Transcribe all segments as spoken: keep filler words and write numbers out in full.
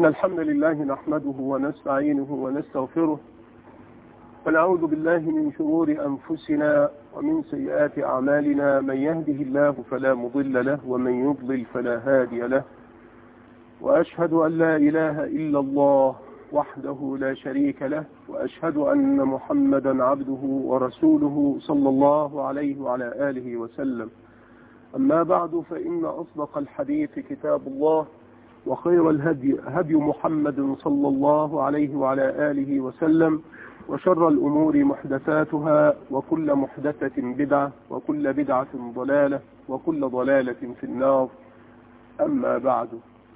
إن الحمد لله نحمده ونستعينه ونستغفره ونعوذ بالله من شرور أنفسنا ومن سيئات أعمالنا. من يهده الله فلا مضل له ومن يضلل فلا هادي له، وأشهد أن لا إله إلا الله وحده لا شريك له، وأشهد أن محمدا عبده ورسوله صلى الله عليه وعلى آله وسلم. أما بعد، فإن أصدق الحديث كتاب الله، وخير الهدي هدي محمد صلى الله عليه وعلى آله وسلم، وشر الأمور محدثاتها، وكل محدثة بدعة، وكل بدعة ضلالة، وكل ضلالة في النار. أما بعد،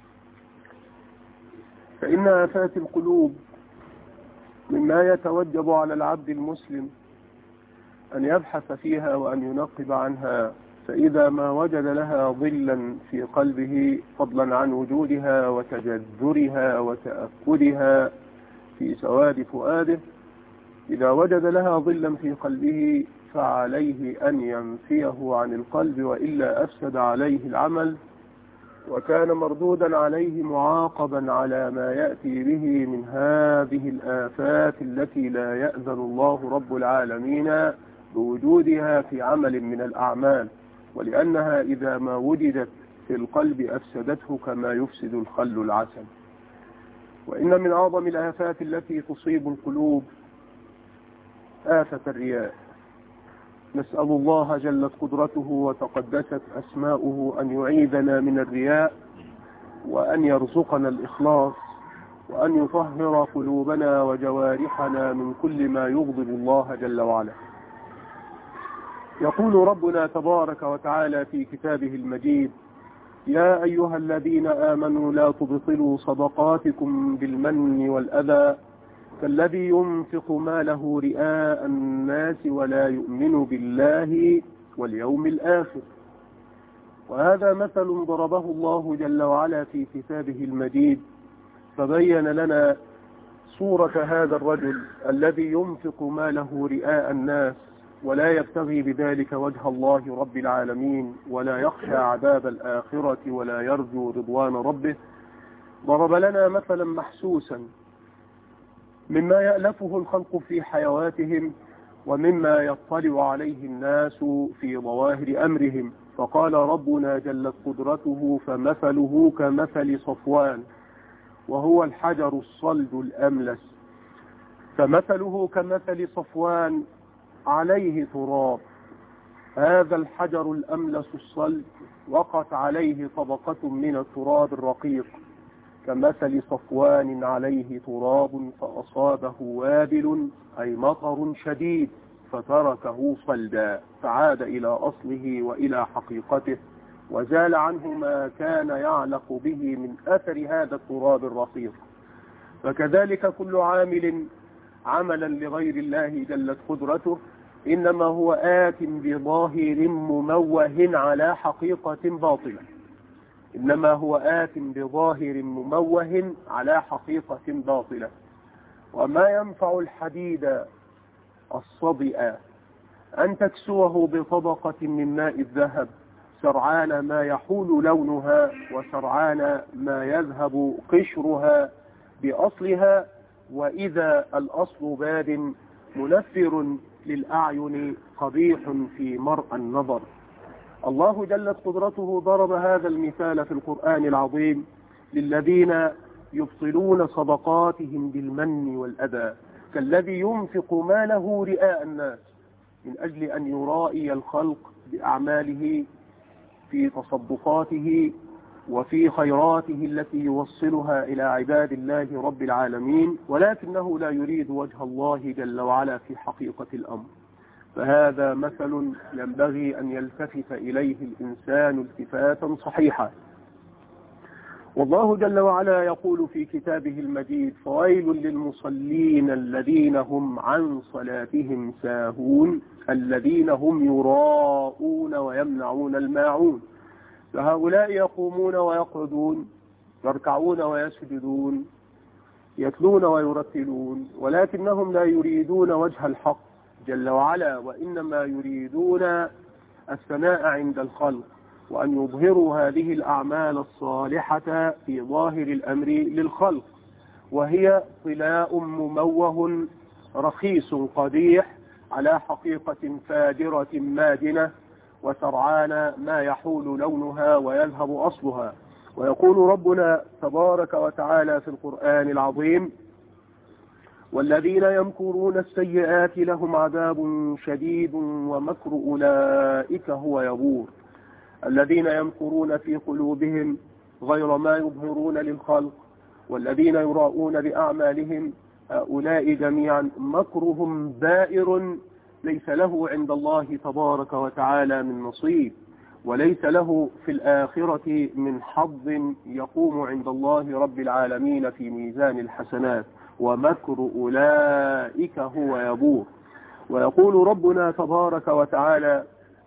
فإن آفات القلوب مما يتوجب على العبد المسلم أن يبحث فيها وأن ينقب عنها، فإذا ما وجد لها ظلا في قلبه، فضلا عن وجودها وتجذرها وتأكدها في سواد فؤاده، إذا وجد لها ظلا في قلبه فعليه أن ينفيه عن القلب، وإلا أفسد عليه العمل، وكان مردودا عليه معاقبا على ما يأتي به من هذه الآفات التي لا يأذن الله رب العالمين بوجودها في عمل من الأعمال، ولأنها إذا ما وجدت في القلب أفسدته كما يفسد الخل العسل. وإن من أعظم الآفات التي تصيب القلوب آفة الرياء. نسأل الله جلت قدرته وتقدست أسماؤه أن يعيذنا من الرياء، وأن يرزقنا الإخلاص، وأن يطهر قلوبنا وجوارحنا من كل ما يغضب الله جل وعلا. يقول ربنا تبارك وتعالى في كتابه المجيد: يا أيها الذين آمنوا لا تبطلوا صدقاتكم بالمن والأذى كالذي ينفق ماله رئاء الناس ولا يؤمن بالله واليوم الآخر. وهذا مثل ضربه الله جل وعلا في كتابه المجيد، فبين لنا صورة هذا الرجل الذي ينفق ماله رئاء الناس ولا يبتغي بذلك وجه الله رب العالمين، ولا يخشى عذاب الآخرة ولا يرجو رضوان ربه. ضرب لنا مثلا محسوسا مما يألفه الخلق في حيواتهم، ومما يطلع عليه الناس في ظواهر أمرهم. فقال ربنا جلت قدرته: فمثله كمثل صفوان وهو الحجر الصلد الأملس. فمثله كمثل صفوان عليه تراب، هذا الحجر الأملس الصلد وقت عليه طبقة من التراب الرقيق، كمثل صفوان عليه تراب فأصابه وابل، أي مطر شديد، فتركه صلدا، فعاد إلى أصله وإلى حقيقته، وزال عنه ما كان يعلق به من أثر هذا التراب الرقيق. فكذلك كل عامل عملا لغير الله جلت قدرته إنما هو آت بظاهر مموه على حقيقة باطلة، إنما هو آت بظاهر مموه على حقيقة باطلة. وما ينفع الحديد الصدئ أن تكسوه بطبقة من ماء الذهب، سرعان ما يحول لونها، وسرعان ما يذهب قشرها بأصلها، وإذا الأصل باد منفر للأعين قبيح في مرء النظر. الله جلت قدرته ضرب هذا المثال في القرآن العظيم للذين يبطلون صدقاتهم بالمن والأذى، كالذي ينفق ماله رئاء الناس من أجل أن يرائي الخلق بأعماله في تصدقاته وفي خيراته التي يوصلها إلى عباد الله رب العالمين، ولكنه لا يريد وجه الله جل وعلا في حقيقة الأمر. فهذا مثل ينبغي أن يلتفت إليه الإنسان التفاتا صحيحا. والله جل وعلا يقول في كتابه المجيد: فويل للمصلين الذين هم عن صلاتهم ساهون الذين هم يراءون ويمنعون الماعون. فهؤلاء يقومون ويقعدون، يركعون ويسجدون، يتلون ويرتلون، ولكنهم لا يريدون وجه الحق جل وعلا، وإنما يريدون الثناء عند الخلق، وأن يظهروا هذه الأعمال الصالحة في ظاهر الأمر للخلق، وهي طلاء مموه رخيص قبيح على حقيقة فاجرة مادنة وسرعان ما يحول لونها ويذهب أصلها. ويقول ربنا تبارك وتعالى في القرآن العظيم: والذين يمكرون السيئات لهم عذاب شديد ومكر أولئك هو يبور. الذين يمكرون في قلوبهم غير ما يظهرون للخلق، والذين يراؤون بأعمالهم، هؤلاء جميعا مكرهم بائر ليس له عند الله تبارك وتعالى من نصيب، وليس له في الآخرة من حظ يقوم عند الله رب العالمين في ميزان الحسنات، ومكر أولئك هو يبور. ويقول ربنا تبارك وتعالى: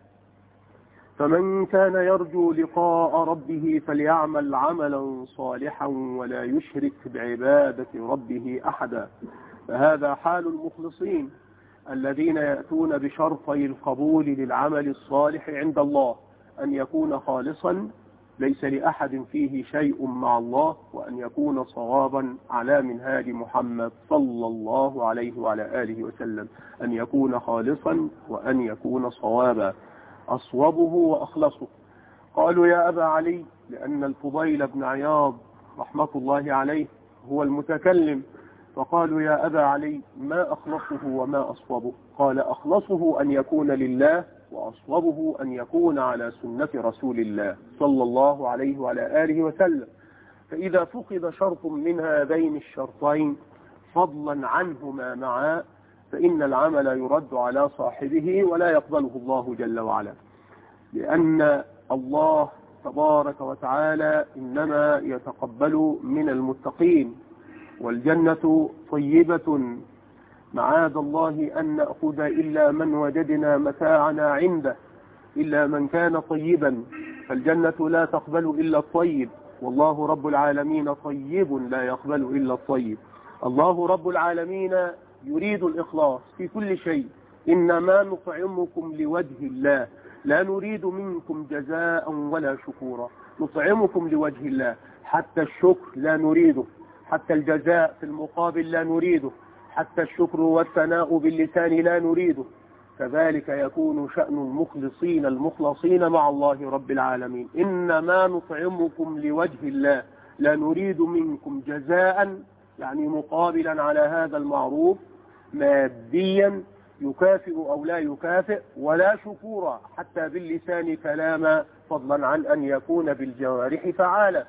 فمن كان يرجو لقاء ربه فليعمل عملا صالحا ولا يشرك بعبادة ربه أحدا. فهذا حال المخلصين الذين يأتون بشرطي القبول للعمل الصالح عند الله: أن يكون خالصا ليس لأحد فيه شيء مع الله، وأن يكون صوابا على منهاج محمد صلى الله عليه وعلى آله وسلم، أن يكون خالصا وأن يكون صوابا، أصوبه وأخلصه. قالوا يا أبا علي، لأن الفضيل بن عياض رحمة الله عليه هو المتكلم، فقالوا يا أبا علي ما أخلصه وما أصوبه؟ قال: أخلصه أن يكون لله، وأصوبه أن يكون على سنة رسول الله صلى الله عليه وعلى آله وسلم. فإذا فقد شرط من هذين الشرطين فضلا عنهما معا فإن العمل يرد على صاحبه ولا يقبله الله جل وعلا، لأن الله تبارك وتعالى إنما يتقبل من المتقين، والجنة طيبة معاذ الله أن نأخذ إلا من وجدنا متاعنا عنده، إلا من كان طيبا، فالجنة لا تقبل إلا الطيب، والله رب العالمين طيب لا يقبل إلا الطيب. الله رب العالمين يريد الإخلاص في كل شيء: إنما نطعمكم لوجه الله لا نريد منكم جزاء ولا شكورا. نطعمكم لوجه الله، حتى الشكر لا نريده، حتى الجزاء في المقابل لا نريده، حتى الشكر والثناء باللسان لا نريده. كذلك يكون شأن المخلصين المخلصين مع الله رب العالمين: إنما نطعمكم لوجه الله لا نريد منكم جزاء، يعني مقابلا على هذا المعروف ماديا يكافئ أو لا يكافئ، ولا شكورا حتى باللسان كلاما، فضلا عن أن يكون بالجوارح فعالا.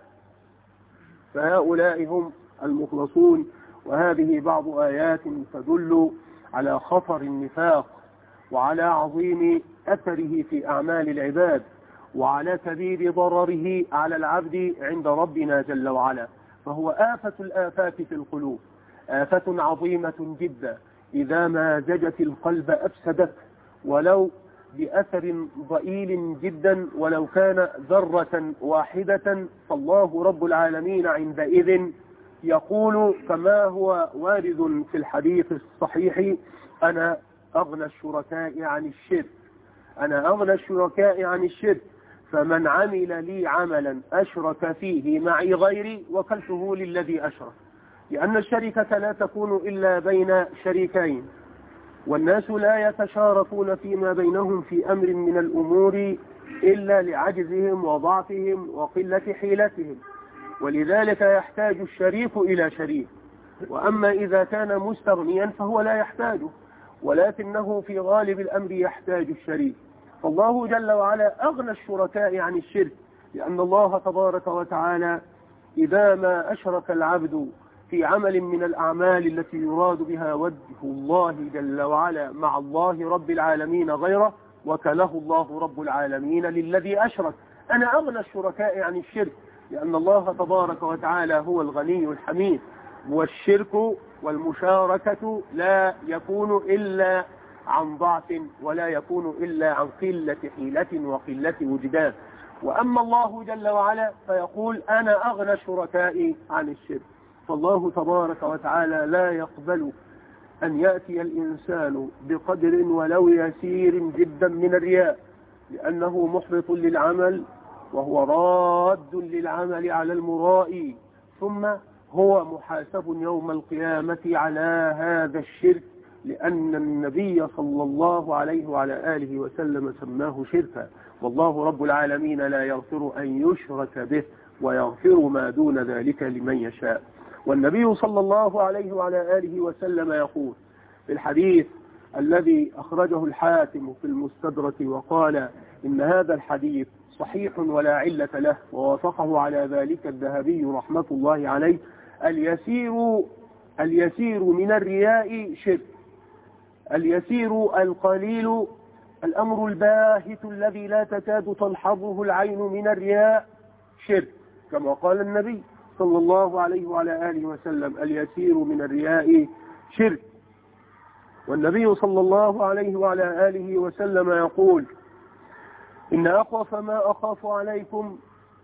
فهؤلاء هم المخلصون. وهذه بعض آيات تدل على خطر النفاق، وعلى عظيم أثره في أعمال العباد، وعلى كبير ضرره على العبد عند ربنا جل وعلا. فهو آفة الآفات في القلوب، آفة عظيمة جدا، إذا ما زجت القلب أفسدت، ولو بأثر ضئيل جدا، ولو كان ذرة واحدة. فالله رب العالمين عندئذ يقول كما هو وارد في الحديث الصحيح: أنا أغنى الشركاء عن الشرك، أنا أغنى الشركاء عن الشرك، فمن عمل لي عملا أشرك فيه معي غيري وكلته للذي أشرك. لأن الشركة لا تكون إلا بين شريكين، والناس لا يتشاركون فيما بينهم في أمر من الأمور إلا لعجزهم وضعفهم وقلة حيلتهم، ولذلك يحتاج الشريك إلى شريك. وأما إذا كان مستغنيا فهو لا يحتاجه، ولكنه في غالب الأمر يحتاج الشريك. فالله جل وعلا أغنى الشركاء عن الشرك، لأن الله تبارك وتعالى إذا ما أشرك العبد في عمل من الأعمال التي يراد بها وجه الله جل وعلا مع الله رب العالمين غيره، وكله الله رب العالمين للذي أشرك. أنا أغنى الشركاء عن الشرك، لأن الله تبارك وتعالى هو الغني الحميد، والشرك والمشاركة لا يكون إلا عن ضعف، ولا يكون إلا عن قلة حيلة وقلة وجدان. وأما الله جل وعلا فيقول: أنا أغنى الشركاء عن الشرك. فالله تبارك وتعالى لا يقبل أن يأتي الإنسان بقدر ولو يسير جدا من الرياء، لأنه محبط للعمل وهو راد للعمل على المرائي، ثم هو محاسب يوم القيامة على هذا الشرك، لأن النبي صلى الله عليه وعلى آله وسلم سماه شركا، والله رب العالمين لا يغفر أن يشرك به ويغفر ما دون ذلك لمن يشاء. والنبي صلى الله عليه وعلى آله وسلم يقول في الحديث الذي أخرجه الحاكم في المستدرك وقال إن هذا الحديث صحيح ولا علة له، ووافقه على ذلك الذهبي رحمة الله عليه: اليسير اليسير من الرياء شرك، اليسير القليل الأمر الباهت الذي لا تكاد تلحظه العين من الرياء شرك، كما قال النبي صلى الله عليه وعلى آله وسلم: اليسير من الرياء شرك. والنبي صلى الله عليه وعلى آله وسلم يقول: إن أخوف ما أخاف عليكم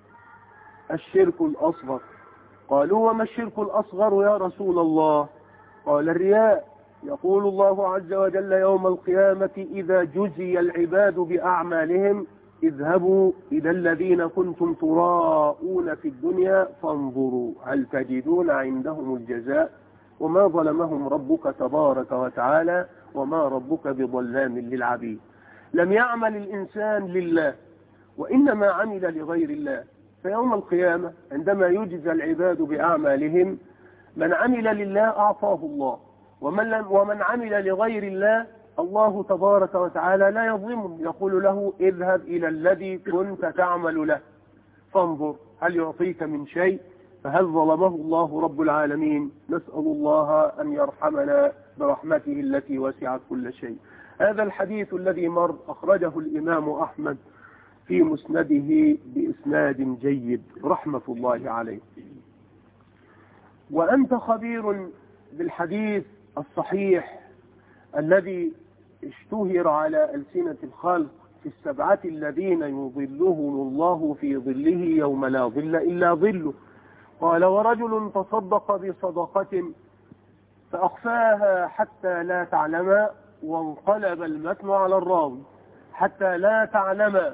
الشرك الأصغر. قالوا: وما الشرك الأصغر يا رسول الله؟ قال: الرياء. يقول الله عز وجل يوم القيامة: إذا جزي العباد بأعمالهم اذهبوا إلى الذين كنتم تراءون في الدنيا فانظروا هل تجدون عندهم الجزاء، وما ظلمهم ربك تبارك وتعالى، وما ربك بظلام للعبيد. لم يعمل الإنسان لله، وإنما عمل لغير الله. فيوم القيامة عندما يجزى العباد بأعمالهم، من عمل لله أعطاه الله، ومن, لم ومن عمل لغير الله الله تبارك وتعالى لا يظلمه، يقول له: اذهب إلى الذي كنت تعمل له فانظر هل يعطيك من شيء. فهل ظلمه الله رب العالمين؟ نسأل الله أن يرحمنا برحمته التي وسعت كل شيء. هذا الحديث الذي مر أخرجه الإمام أحمد في مسنده بإسناد جيد رحمة الله عليه. وأنت خبير بالحديث الصحيح الذي اشتهر على ألسنة الخلق: في السبعة الذين يظلهم الله في ظله يوم لا ظل إلا ظله. قال: ورجل تصدق بصدقة فأخفاها حتى لا تعلم، وانقلب المتن على الراوي: حتى لا تعلم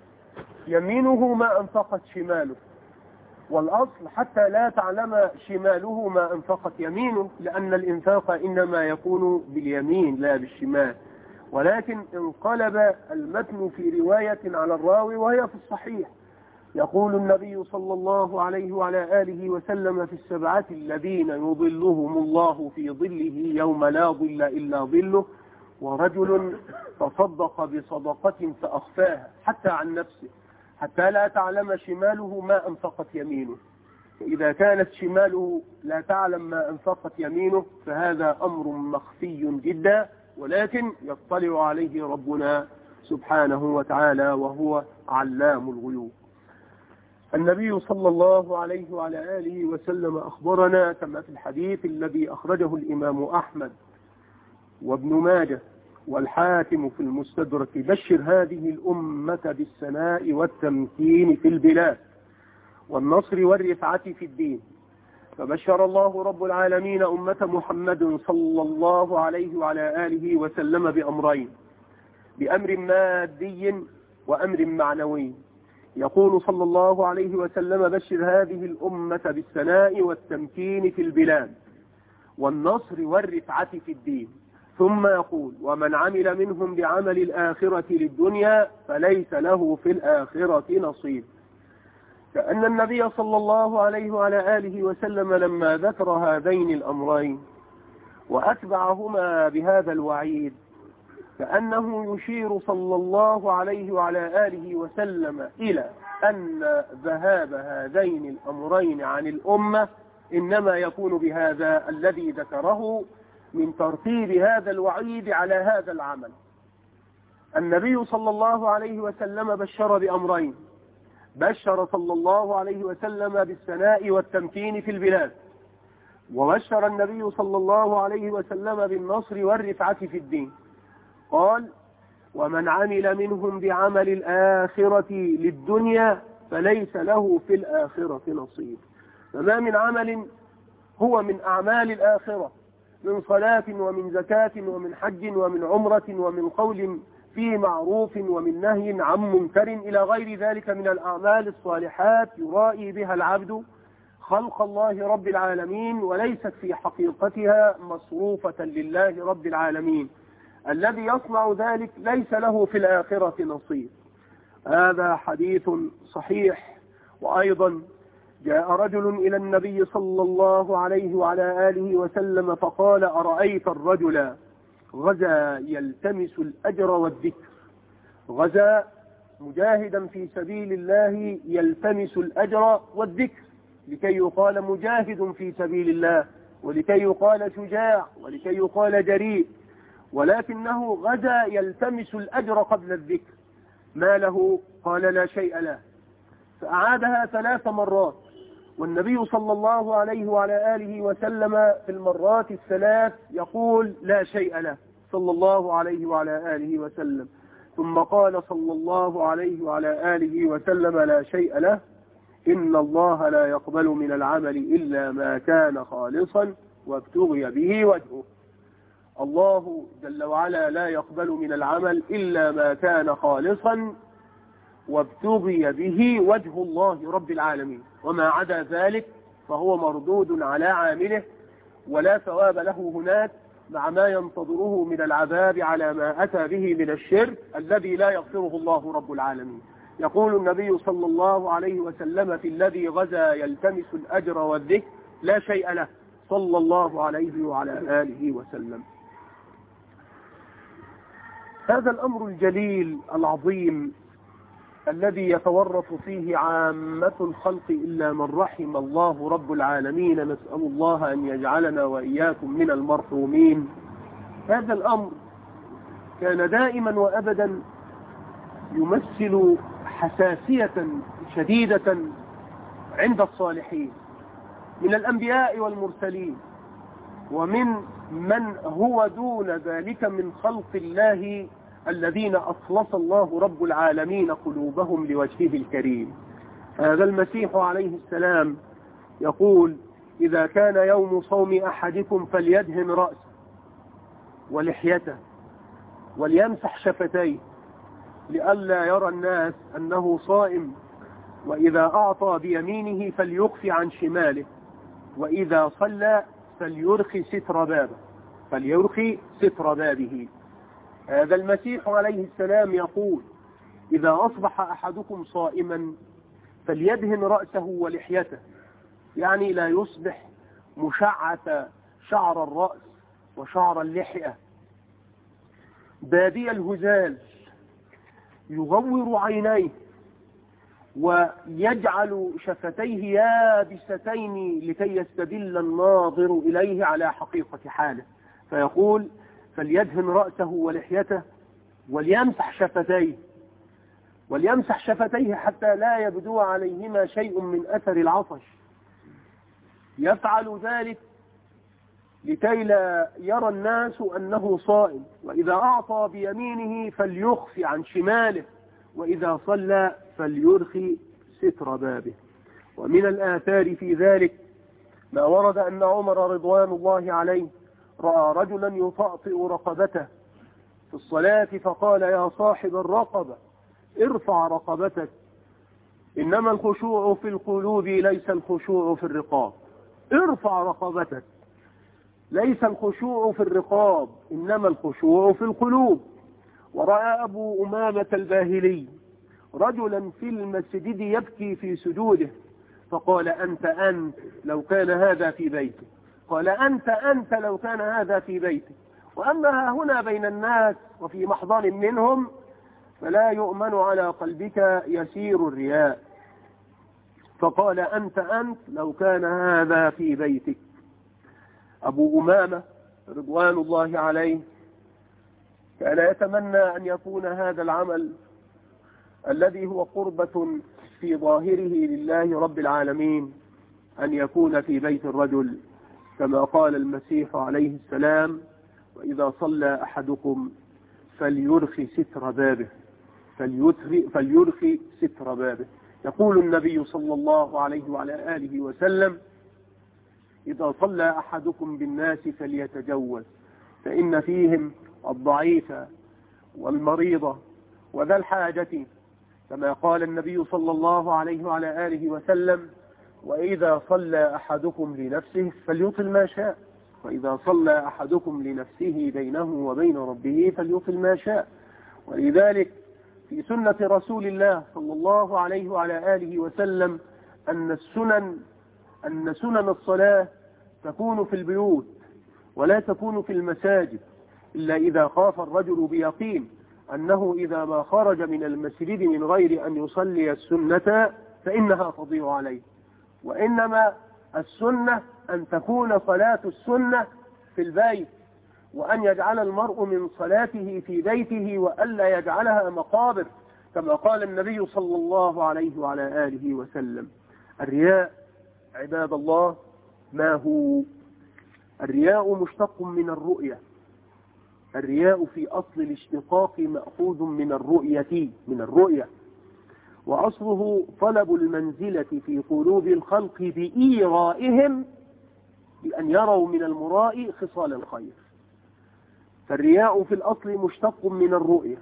يمينه ما أنفقت شماله. والأصل حتى لا تعلم شماله ما أنفقت يمينه، لأن الإنفاق إنما يكون باليمين لا بالشمال، ولكن انقلب المتن في رواية على الراوي وهي في الصحيح. يقول النبي صلى الله عليه وعلى آله وسلم: في السبعة الذين يظلهم الله في ظله يوم لا ظل إلا ظله، ورجل تصدق بصدقة فأخفاها حتى عن نفسه حتى لا تعلم شماله ما أنفقت يمينه. فإذا كانت شماله لا تعلم ما أنفقت يمينه فهذا أمر مخفي جدا، ولكن يطلع عليه ربنا سبحانه وتعالى وهو علام الغيوب. النبي صلى الله عليه وعلى آله وسلم أخبرنا كما في الحديث الذي أخرجه الإمام أحمد وابن ماجه والحاكم في المستدرك: بشر هذه الأمة بالسناء والتمكين في البلاد والنصر والرفعة في الدين. فبشر الله رب العالمين أمة محمد صلى الله عليه وعلى آله وسلم بأمرين: بأمر مادي وأمر معنوي. يقول صلى الله عليه وسلم: بشر هذه الأمة بالسناء والتمكين في البلاد والنصر والرفعة في الدين. ثم يقول: ومن عمل منهم بعمل الآخرة للدنيا فليس له في الآخرة نصيب. كأن النبي صلى الله عليه وعلى آله وسلم لما ذكر هذين الأمرين وأتبعهما بهذا الوعيد كأنه يشير صلى الله عليه وعلى آله وسلم إلى أن ذهاب هذين الأمرين عن الأمة إنما يكون بهذا الذي ذكره من ترتيب هذا الوعيد على هذا العمل. النبي صلى الله عليه وسلم بشر بأمرين: بشر صلى الله عليه وسلم بالسناء والتمكين في البلاد، وبشر النبي صلى الله عليه وسلم بالنصر والرفعة في الدين. قال: ومن عمل منهم بعمل الآخرة للدنيا فليس له في الآخرة نصيب. فما من عمل هو من أعمال الآخرة من صلاة ومن زكاة ومن حج ومن عمرة ومن قول في معروف ومن نهي عن منكر إلى غير ذلك من الأعمال الصالحات يرائي بها العبد خلق الله رب العالمين، وليست في حقيقتها مصروفة لله رب العالمين. الذي يصنع ذلك ليس له في الآخرة نصيب. هذا حديث صحيح. وأيضا جاء رجل إلى النبي صلى الله عليه وعلى آله وسلم فقال: أرأيت الرجل غزا يلتمس الأجر والذكر، غزا مجاهدا في سبيل الله يلتمس الأجر والذكر، لكي يقال مجاهد في سبيل الله، ولكي يقال شجاع، ولكي يقال جريء، ولكنه غزا يلتمس الأجر قبل الذكر. ما له؟ قال: لا شيء له. فأعادها ثلاث مرات، والنبي صلى الله عليه وعلى آله وسلم في المرات الثلاث يقول: لا شيء له، صلى الله عليه وعلى آله وسلم. ثم قال صلى الله عليه وعلى آله وسلم: لا شيء له، إن الله لا يقبل من العمل إلا ما كان خالصا وابتغي به وجهه. الله جل وعلا لا يقبل من العمل إلا ما كان خالصا وابتغي به وجه الله رب العالمين، وما عدا ذلك فهو مردود على عامله ولا ثواب له هناك، مع ما ينتظره من العذاب على ما أتى به من الشرك الذي لا يغفره الله رب العالمين. يقول النبي صلى الله عليه وسلم في الذي غزا يلتمس الأجر والذكر: لا شيء له، صلى الله عليه وعلى آله وسلم. هذا الأمر الجليل العظيم الذي يتورط فيه عامة الخلق إلا من رحم الله رب العالمين، نسأل الله أن يجعلنا وإياكم من المرحومين. هذا الأمر كان دائما وأبدا يمثل حساسية شديدة عند الصالحين من الأنبياء والمرسلين، ومن من هو دون ذلك من خلق الله الذين أخلص الله رب العالمين قلوبهم لوجهه الكريم. هذا المسيح عليه السلام يقول: إذا كان يوم صوم أحدكم فليدهن رأسه ولحيته وليمسح شفتيه لئلا يرى الناس أنه صائم، وإذا أعطى بيمينه فليخفي عن شماله، وإذا صلى فليرخي ستر بابه فليرخي ستر بابه. هذا المسيح عليه السلام يقول: إذا أصبح أحدكم صائما فليدهن رأسه ولحيته، يعني لا يصبح مشعث شعر الرأس وشعر اللحية، بادي الهزال، يغور عينيه ويجعل شفتيه يابستين لكي يستدل الناظر إليه على حقيقة حاله. فيقول: فليدهن رأسه ولحيته وليمسح شفتيه وليمسح شفتيه حتى لا يبدو عليهما شيء من أثر العطش. يفعل ذلك لكي لا يرى الناس أنه صائم. وإذا أعطى بيمينه فليخفي عن شماله، وإذا صلى فليرخي ستر بابه. ومن الآثار في ذلك ما ورد أن عمر رضوان الله عليه رأى رجلا يطأطئ رقبته في الصلاة فقال: يا صاحب الرقبة ارفع رقبتك، إنما الخشوع في القلوب ليس الخشوع في الرقاب. ارفع رقبتك، ليس الخشوع في الرقاب إنما الخشوع في القلوب. ورأى أبو أمامة الباهلي رجلا في المسجد يبكي في سجوده فقال: أنت أنت لو كان هذا في بيتك. قال: أنت أنت لو كان هذا في بيتك. وأما هنا بين الناس وفي محضر منهم فلا يؤمن على قلبك يسير الرياء. فقال: أنت أنت لو كان هذا في بيتك. أبو أمامة رضوان الله عليه كان يتمنى أن يكون هذا العمل الذي هو قربة في ظاهره لله رب العالمين أن يكون في بيت الرجل، كما قال المسيح عليه السلام: وإذا صلى أحدكم فليرخي ستر بابه فليرخي ستر بابه. يقول النبي صلى الله عليه وعلى آله وسلم: إذا صلى أحدكم بالناس فليتجوز، فإن فيهم الضعيف والمريضة وذا الحاجة، كما قال النبي صلى الله عليه وعلى آله وسلم: وإذا صلى أحدكم لنفسه فليطل ما شاء، وإذا صلى أحدكم لنفسه بينه وبين ربه فليطل ما شاء. ولذلك في سنة رسول الله صلى الله عليه وعلى آله وسلم أن السنن أن سنن الصلاة تكون في البيوت ولا تكون في المساجد، إلا إذا خاف الرجل بيقين أنه إذا ما خرج من المسجد من غير أن يصلي السنة فإنها تضيع عليه. وإنما السنة أن تكون صلاة السنة في البيت، وأن يجعل المرء من صلاته في بيته وألا يجعلها مقابر، كما قال النبي صلى الله عليه وعلى آله وسلم. الرياء عباد الله ما هو؟ الرياء مشتق من الرؤية. الرياء في أصل الاشتقاق مأخوذ من الرؤية من الرؤية وأصله طلب المنزلة في قلوب الخلق بإيرائهم، بأن يروا من المراء خصال الخير. فالرياء في الأصل مشتق من الرؤية،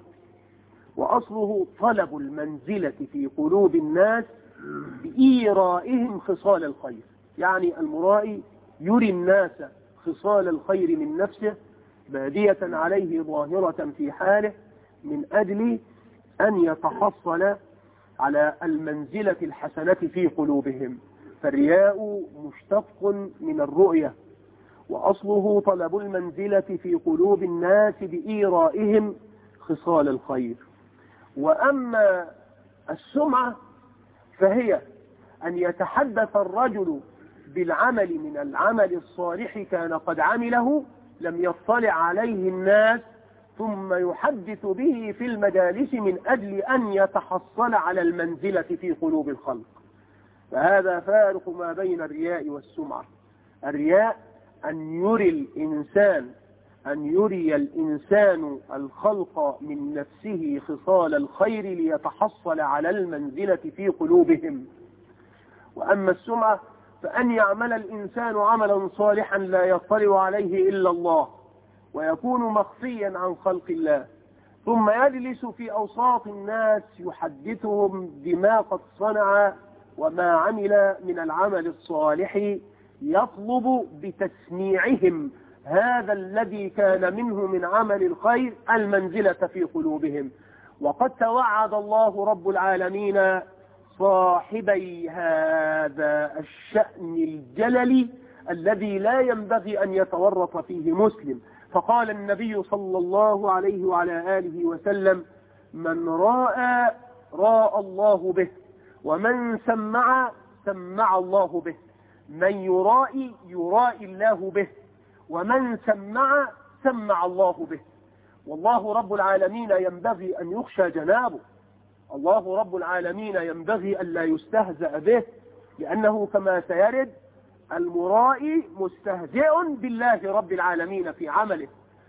وأصله طلب المنزلة في قلوب الناس بإيرائهم خصال الخير، يعني المرائي يري الناس خصال الخير من نفسه بادية عليه ظاهرة في حاله، من أجل أن يتحصل على المنزلة الحسنة في قلوبهم. فالرياء مشتق من الرؤية، وأصله طلب المنزلة في قلوب الناس بإيرائهم خصال الخير. وأما السمعة فهي أن يتحدث الرجل بالعمل من العمل الصالح كان قد عمله لم يطلع عليه الناس، ثم يحدث به في المجالس من أجل أن يتحصل على المنزلة في قلوب الخلق. فهذا فارق ما بين الرياء والسمعة. الرياء أن يري الإنسان أن يري الإنسان الخلق من نفسه خصال الخير ليتحصل على المنزلة في قلوبهم. وأما السمعة فأن يعمل الإنسان عملا صالحا لا يطلع عليه إلا الله، ويكون مخفيا عن خلق الله، ثم يجلس في أوساط الناس يحدثهم بما قد صنع وما عمل من العمل الصالح، يطلب بتسميعهم هذا الذي كان منه من عمل الخير المنزلة في قلوبهم. وقد توعد الله رب العالمين صاحبي هذا الشأن الجلل الذي لا ينبغي أن يتورط فيه مسلم، فقال النبي صلى الله عليه وعلى آله وسلم: من راى راى الله به، ومن سمع سمع الله به، من يرائي يرائي الله به، ومن سمع سمع الله به. والله رب العالمين ينبغي أن يخشى جنابه، الله رب العالمين ينبغي أن لا يستهزأ به، لأنه كما سيرد المرائي مستهزئ بالله رب العالمين في عمله،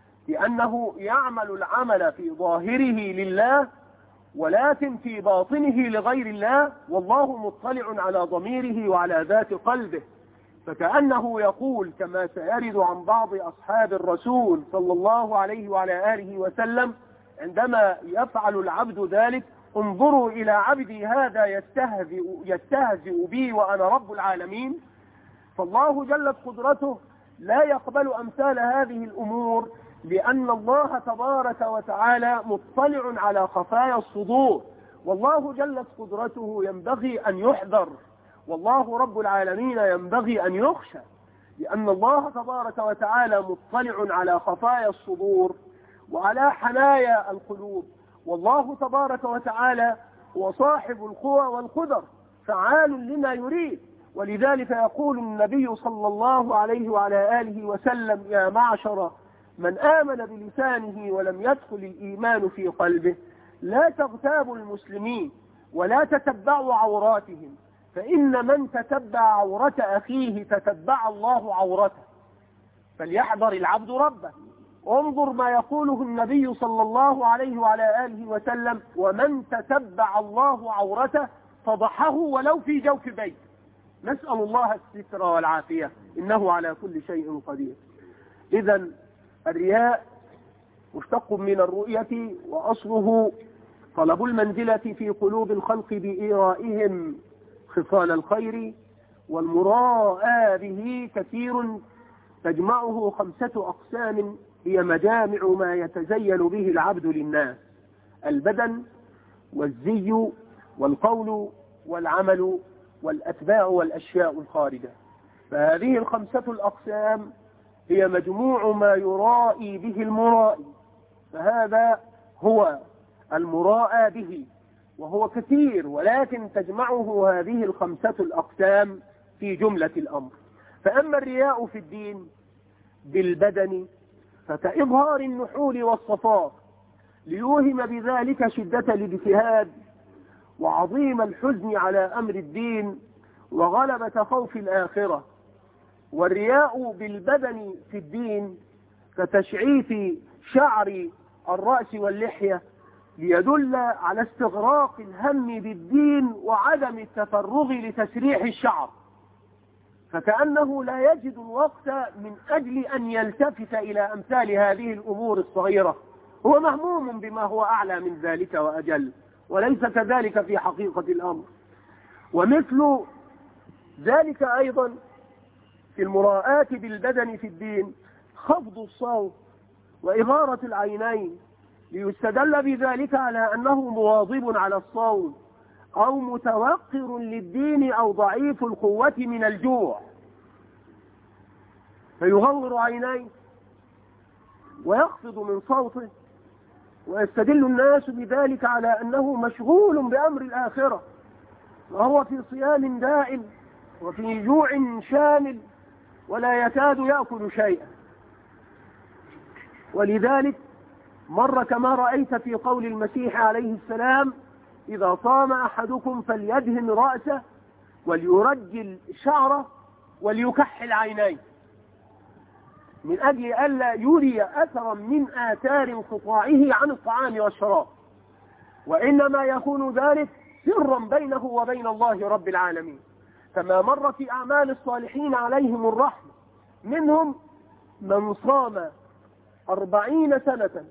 لأنه يعمل العمل في ظاهره لله ولكن في باطنه لغير الله، والله مطلع على ضميره وعلى ذات قلبه. فكأنه يقول كما سيرد عن بعض أصحاب الرسول صلى الله عليه وعلى آله وسلم عندما يفعل العبد ذلك: انظروا إلى عبدي هذا يستهزئ, يستهزئ بي وأنا رب العالمين. فالله جلت قدرته لا يقبل أمثال هذه الأمور، لأن الله تبارك وتعالى مطلع على خفايا الصدور، والله جلت قدرته ينبغي أن يحذر، والله رب العالمين ينبغي أن يخشى، لأن الله تبارك وتعالى مطلع على خفايا الصدور وعلى حنايا القلوب، والله تبارك وتعالى هو صاحب القوى والقدر فعال لما يريد. ولذلك يقول النبي صلى الله عليه وعلى آله وسلم: يا معشر من آمن بلسانه ولم يدخل الإيمان في قلبه، لا تغتابوا المسلمين ولا تتبعوا عوراتهم، فإن من تتبع عورة أخيه تتبع الله عورته. فليحذر العبد ربه. انظر ما يقوله النبي صلى الله عليه وعلى آله وسلم: ومن تتبع الله عورته فضحه ولو في جوف بيت. نسأل الله الستر والعافية، إنه على كل شيء قدير. إذن الرياء مشتق من الرؤية، وأصله طلب المنزلة في قلوب الخلق بإيرائهم خصال الخير، والمراءى به كثير تجمعه خمسة أقسام هي مجامع ما يتزين به العبد للناس: البدن والزي والقول والعمل والأتباع والأشياء الخارجة. فهذه الخمسة الأقسام هي مجموع ما يرائي به المرائي، فهذا هو المراءى به، وهو كثير، ولكن تجمعه هذه الخمسة الأقسام في جملة الأمر. فأما الرياء في الدين بالبدن فكإظهار النحول والصفاء ليوهم بذلك شدة الاجتهاد وعظيم الحزن على أمر الدين وغلبة خوف الآخرة. والرياء بالبدن في الدين كتشعيث شعر الرأس واللحية ليدل على استغراق الهم بالدين وعدم التفرغ لتسريح الشعر، فكأنه لا يجد الوقت من أجل أن يلتفت إلى أمثال هذه الأمور الصغيرة، هو مهموم بما هو أعلى من ذلك وأجل، وليس كذلك في حقيقة الأمر. ومثل ذلك أيضا في المراءاة بالبدن في الدين خفض الصوت وإغارة العينين، ليستدل بذلك على أنه مواظب على الصوم أو متوقر للدين أو ضعيف القوة من الجوع، فيغور عينيه ويخفض من صوته، ويستدل الناس بذلك على أنه مشغول بأمر الآخرة، وهو في صيام دائم وفي جوع شامل ولا يكاد يأكل شيئا. ولذلك مر كما رأيت في قول المسيح عليه السلام: إذا صام أحدكم فليدهن رأسه وليرجل شعره وليكحل عينيه، من أجل ألا يري أثرا من آثار انقطاعه عن الطعام والشراب، وإنما يكون ذلك سرا بينه وبين الله رب العالمين. كما مر في أعمال الصالحين عليهم الرحمة، منهم من صام أربعين سنة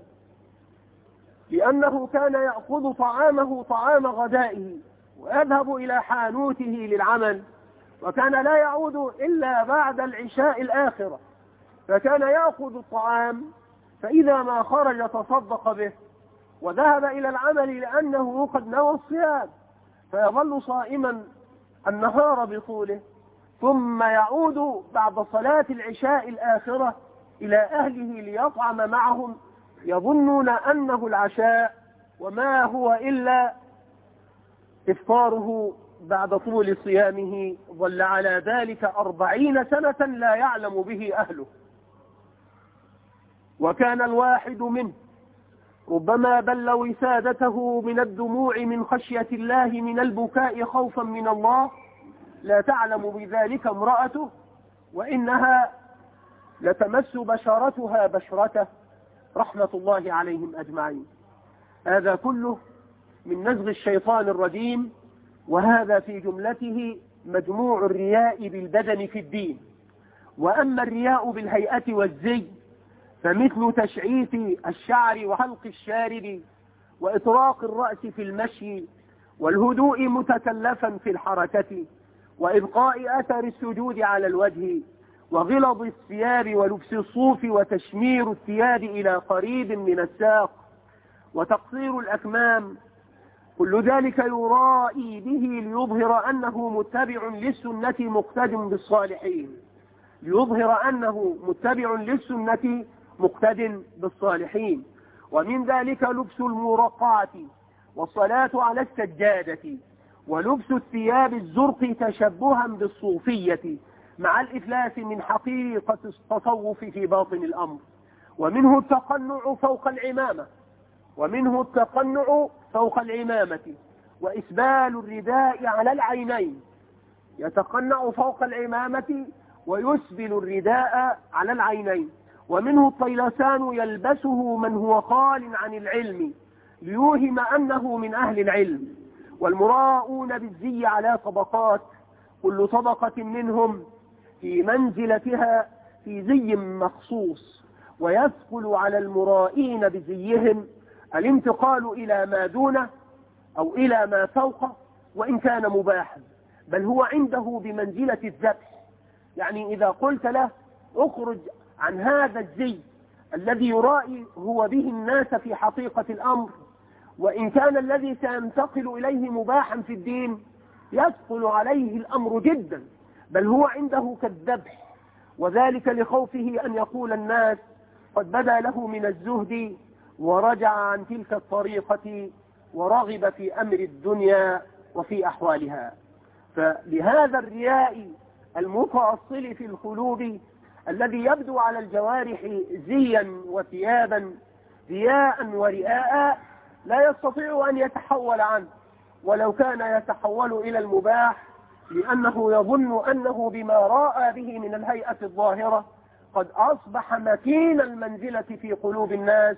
لأنه كان يأخذ طعامه طعام غدائه ويذهب إلى حانوته للعمل، وكان لا يعود إلا بعد العشاء الآخرة، فكان يأخذ الطعام فإذا ما خرج تصدق به وذهب إلى العمل لأنه قد نوى الصيام، فيظل صائما النهار بطوله، ثم يعود بعد صلاة العشاء الآخرة إلى أهله ليطعم معهم، يظنون أنه العشاء وما هو إلا إفطاره بعد طول صيامه. ظل على ذلك أربعين سنة لا يعلم به أهله. وكان الواحد منه ربما بل وسادته من الدموع من خشية الله من البكاء خوفا من الله، لا تعلم بذلك امرأته، وإنها لتمس بشرتها بشرته رحمة الله عليهم أجمعين. هذا كله من نزغ الشيطان الرجيم، وهذا في جملته مجموع الرياء بالبدن في الدين. وأما الرياء بالهيئة والزي فمثل تشعيث الشعر وحلق الشارب وإطراق الرأس في المشي والهدوء متكلفا في الحركة وإبقاء أثر السجود على الوجه وغلظ الثياب ولبس الصوف وتشمير الثياب إلى قريب من الساق وتقصير الأكمام. كل ذلك يرائي به ليظهر أنه متبع للسنة مقتد بالصالحين ليظهر أنه متبع للسنة مقتد بالصالحين. ومن ذلك لبس المرقعة والصلاة على السجادة ولبس الثياب الزرق تشبها بالصوفية مع الإفلاس من حقيقة التصوف في باطن الأمر. ومنه التقنع فوق العمامة ومنه التقنع فوق العمامة وإسبال الرداء على العينين، يتقنع فوق العمامة ويسبل الرداء على العينين. ومنه الطيلسان يلبسه من هو خال عن العلم ليوهم أنه من أهل العلم. والمراءون بالزي على طبقات، كل طبقة منهم في منزلتها في زي مخصوص، ويثقل على المرائين بزيهم الانتقال إلى ما دونه أو إلى ما فوقه وإن كان مباحا، بل هو عنده بمنزلة الذبح. يعني إذا قلت له اخرج عن هذا الزي الذي يرائي هو به الناس في حقيقة الأمر، وإن كان الذي سينتقل إليه مباحا في الدين يثقل عليه الأمر جدا، بل هو عنده كالذبح، وذلك لخوفه أن يقول الناس قد بدا له من الزهد ورجع عن تلك الطريقة ورغب في أمر الدنيا وفي أحوالها. فلهذا الرياء المتأصل في القلوب الذي يبدو على الجوارح زيا وثيابا رياء ورئاء لا يستطيع أن يتحول عنه، ولو كان يتحول إلى المباح، لأنه يظن أنه بما رأى به من الهيئة الظاهرة قد أصبح مكين المنزلة في قلوب الناس.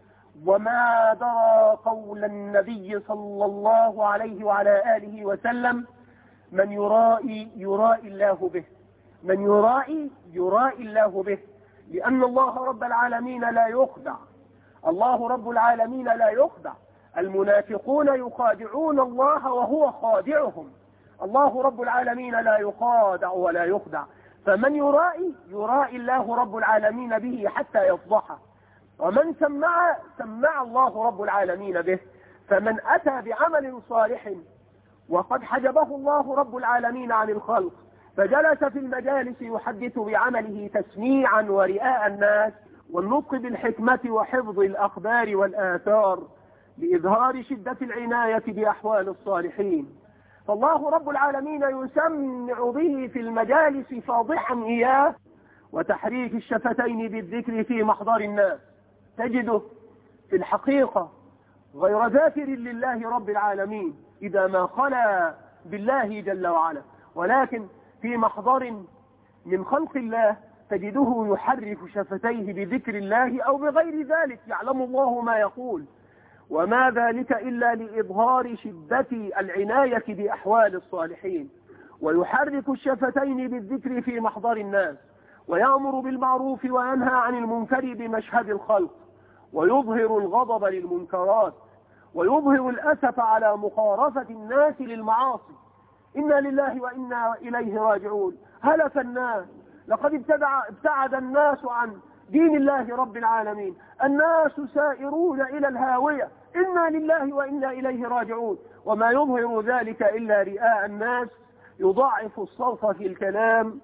وما درى قول النبي صلى الله عليه وعلى آله وسلم: من يرائي يرائي الله به، من يرائي يرائي الله به، لأن الله رب العالمين لا يخدع، الله رب العالمين لا يخدع. المنافقون يخادعون الله وهو خادعهم، الله رب العالمين لا يخادع ولا يخدع. فمن يرائي يرائي الله رب العالمين به حتى يفضحه، ومن سمع سمع الله رب العالمين به. فمن أتى بعمل صالح وقد حجبه الله رب العالمين عن الخلق فجلس في المجالس يحدث بعمله تسميعا ورئاء الناس والنطق بالحكمة وحفظ الأخبار والآثار لإظهار شدة العناية بأحوال الصالحين، فالله رب العالمين يسمع به في المجالس فاضحا إياه وتحريك الشفتين بالذكر في محضر الناس. تجده في الحقيقة غير ذاكر لله رب العالمين إذا ما خلا بالله جل وعلا، ولكن في محضر من خلق الله تجده يحرك شفتيه بذكر الله أو بغير ذلك، يعلم الله ما يقول، وما ذلك إلا لإظهار شدة العناية بأحوال الصالحين. ويحرك الشفتين بالذكر في محضر الناس، ويأمر بالمعروف وينهى عن المنكر بمشهد الخلق، ويظهر الغضب للمنكرات، ويظهر الأسف على مخالفة الناس للمعاصي. إنا لله وإنا إليه راجعون. هلك الناس، لقد ابتدع ابتعد الناس عن دين الله رب العالمين، الناس سائرون إلى الهاوية، إنا لله وإنا إليه راجعون. وما يظهر ذلك إلا رئاء الناس، يضاعف الصوت في الكلام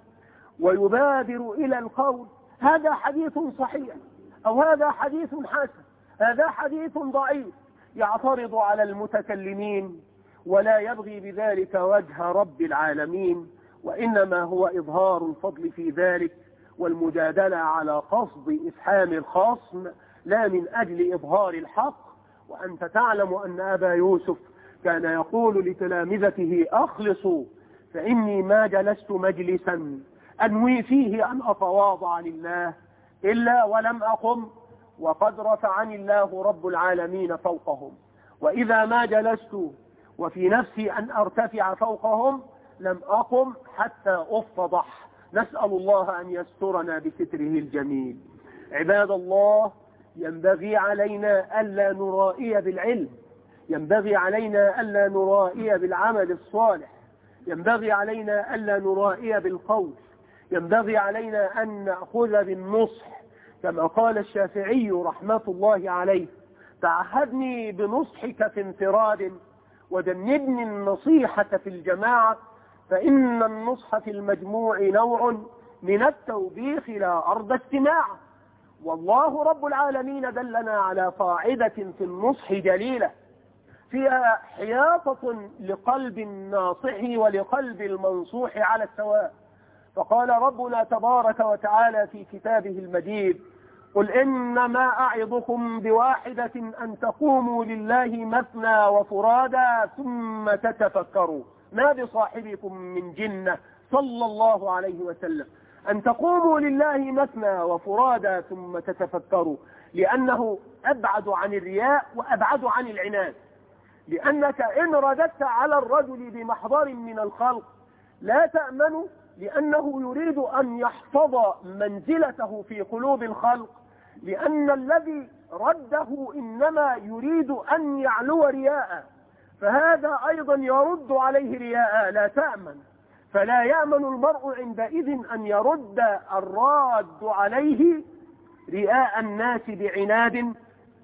ويبادر إلى القول هذا حديث صحيح أو هذا حديث حسن، هذا حديث ضعيف، يعترض على المتكلمين ولا يبغي بذلك وجه رب العالمين، وإنما هو إظهار الفضل في ذلك والمجادلة على قصد إفحام الخصم لا من أجل إظهار الحق. وأنت تعلم أن أبا يوسف كان يقول لتلامذته: أخلصوا فإني ما جلست مجلسا أنوي فيه أن أتواضع لله إلا ولم أقم وقد رفعني الله رب العالمين فوقهم، وإذا ما جلست وفي نفسي أن أرتفع فوقهم لم أقم حتى أفتضح. نسأل الله أن يسترنا بستره الجميل. عباد الله، ينبغي علينا ألا نرائي بالعلم، ينبغي علينا ألا نرائي بالعمل الصالح، ينبغي علينا ألا نرائي بالقول، ينبغي علينا أن نأخذ بالنصح، كما قال الشافعي رحمة الله عليه: تعهدني بنصحك في انفراد وجنبني النصيحة في الجماعة، فإن النصح في المجموع نوع من التوبيخ لا أرض اجتماع. والله رب العالمين دلنا على قاعدة في النصح جليلة فيها حياطة لقلب الناصح ولقلب المنصوح على السواء. فقال ربنا تبارك وتعالى في كتابه المجيد: قل إنما أعظكم بواحدة أن تقوموا لله مثنى وفرادا ثم تتفكروا ما بصاحبكم من جنة، صلى الله عليه وسلم. أن تقوموا لله مثنى وفرادا ثم تتفكروا، لأنه أبعد عن الرياء وأبعد عن العناد، لأنك إن رددت على الرجل بمحضر من الخلق لا تأمن، لأنه يريد أن يحفظ منزلته في قلوب الخلق، لأن الذي رده إنما يريد أن يعلو رياء، فهذا أيضا يرد عليه رياء، لا تأمن. فلا يأمن المرء عندئذ أن يرد الراد عليه رياء الناس بعناد،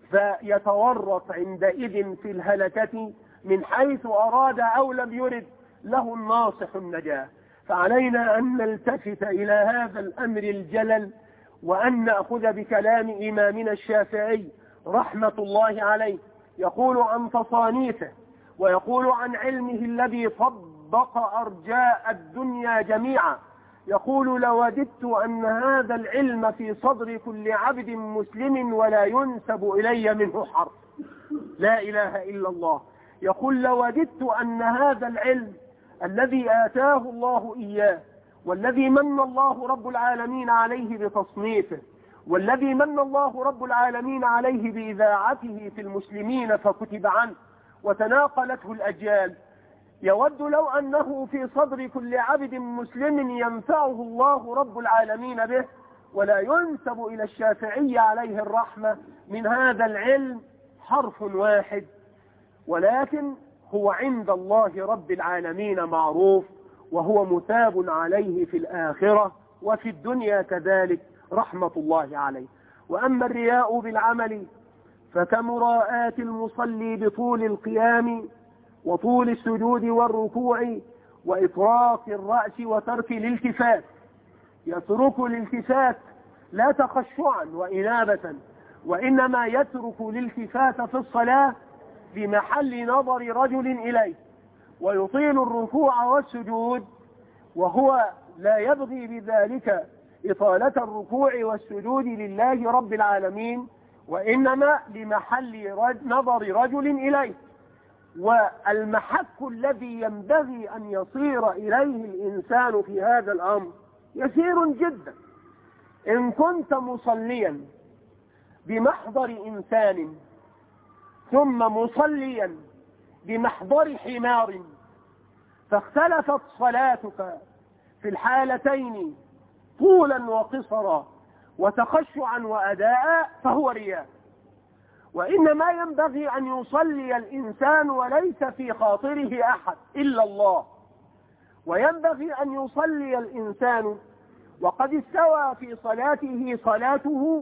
فيتورط عندئذ في الهلكة من حيث أراد أو لم يرد له الناصح النجاة. فعلينا أن نلتفت إلى هذا الأمر الجلل، وأن نأخذ بكلام إمامنا الشافعي رحمة الله عليه، يقول عن تصانيفه ويقول عن علمه الذي طبق أرجاء الدنيا جميعا، يقول: لوددت أن هذا العلم في صدر كل عبد مسلم ولا ينسب إلي منه حرف. لا إله إلا الله. يقول: لوددت أن هذا العلم الذي آتاه الله إياه، والذي من الله رب العالمين عليه بتصنيفه، والذي من الله رب العالمين عليه بإذاعته في المسلمين فكتب عنه وتناقلته الأجيال، يود لو أنه في صدر كل عبد مسلم ينفعه الله رب العالمين به، ولا ينسب إلى الشافعي عليه الرحمة من هذا العلم حرف واحد، ولكن هو عند الله رب العالمين معروف، وهو مثاب عليه في الآخرة وفي الدنيا كذلك رحمة الله عليه. وأما الرياء بالعمل فكمراءاة المصلي بطول القيام وطول السجود والركوع وإطراق الرأس وترك الالتفات. يترك الالتفات لا تخشعا وإنابة، وإنما يترك الالتفات في الصلاة بمحل نظر رجل إليه، ويطيل الركوع والسجود وهو لا يبغي بذلك إطالة الركوع والسجود لله رب العالمين، وإنما لمحل نظر رجل إليه. والمحك الذي ينبغي أن يصير إليه الإنسان في هذا الأمر يسير جدا. إن كنت مصليا بمحضر إنسان ثم مصليا بمحضر حمار فاختلفت صلاتك في الحالتين طولا وقصرا وتخشعا وأداء فهو رياء. وإنما ينبغي أن يصلي الإنسان وليس في خاطره أحد إلا الله، وينبغي أن يصلي الإنسان وقد استوى في صلاته صلاته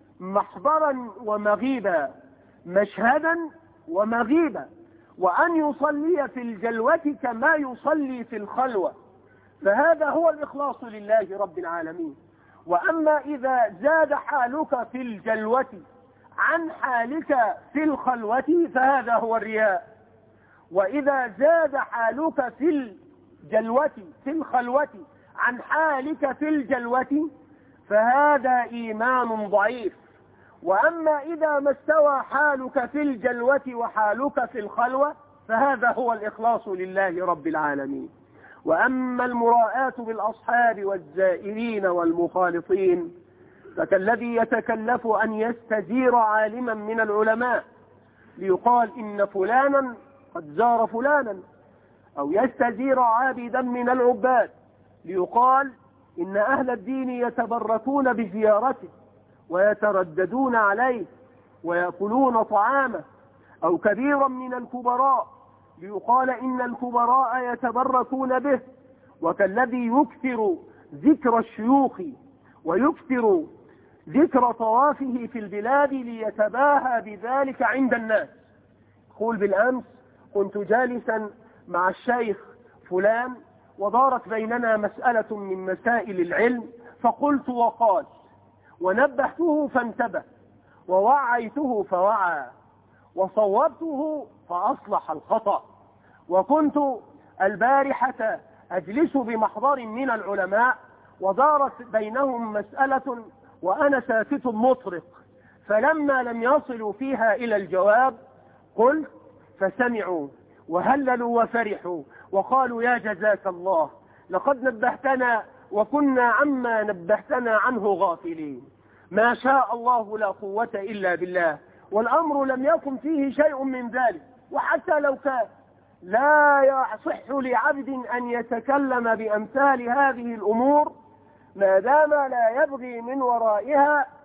محضرا ومغيبا، مشهدا ومغيبا، وأن يصلي في الجلوة كما يصلي في الخلوة، فهذا هو الإخلاص لله رب العالمين. وأما إذا زاد حالك في الجلوة عن حالك في الخلوة فهذا هو الرياء. وإذا زاد حالك في الجلوة في الخلوة عن حالك في الجلوة فهذا إيمان ضعيف. وأما إذا ما استوى حالك في الجلوة وحالك في الخلوة فهذا هو الإخلاص لله رب العالمين. وأما المراءاة بالأصحاب والزائرين والمخالطين فكالذي يتكلف أن يستزير عالما من العلماء ليقال إن فلانا قد زار فلانا، أو يستزير عابدا من العباد ليقال إن أهل الدين يتبركون بزيارته ويترددون عليه ويأكلون طعامه، أو كبيرا من الكبراء ليقال إن الكبراء يتبركون به. وكالذي يكثر ذكر الشيوخ ويكثر ذكر طوافه في البلاد ليتباهى بذلك عند الناس. قول بالأمس كنت جالسا مع الشيخ فلان ودارت بيننا مسألة من مسائل العلم، فقلت وقال، ونبهته فانتبه، ووعيته فوعى، وصوبته فأصلح الخطأ. وكنت البارحة أجلس بمحضر من العلماء ودارت بينهم مسألة وأنا ساكت مطرق، فلما لم يصلوا فيها إلى الجواب قلت فسمعوا وهللوا وفرحوا وقالوا يا جزاك الله، لقد نبهتنا وكنا عما نبهتنا عنه غافلين. ما شاء الله لا قوة إلا بالله، والأمر لم يكن فيه شيء من ذلك. وحتى لو كان لا يصح لعبد أن يتكلم بأمثال هذه الأمور ما دام لا يبغي من ورائها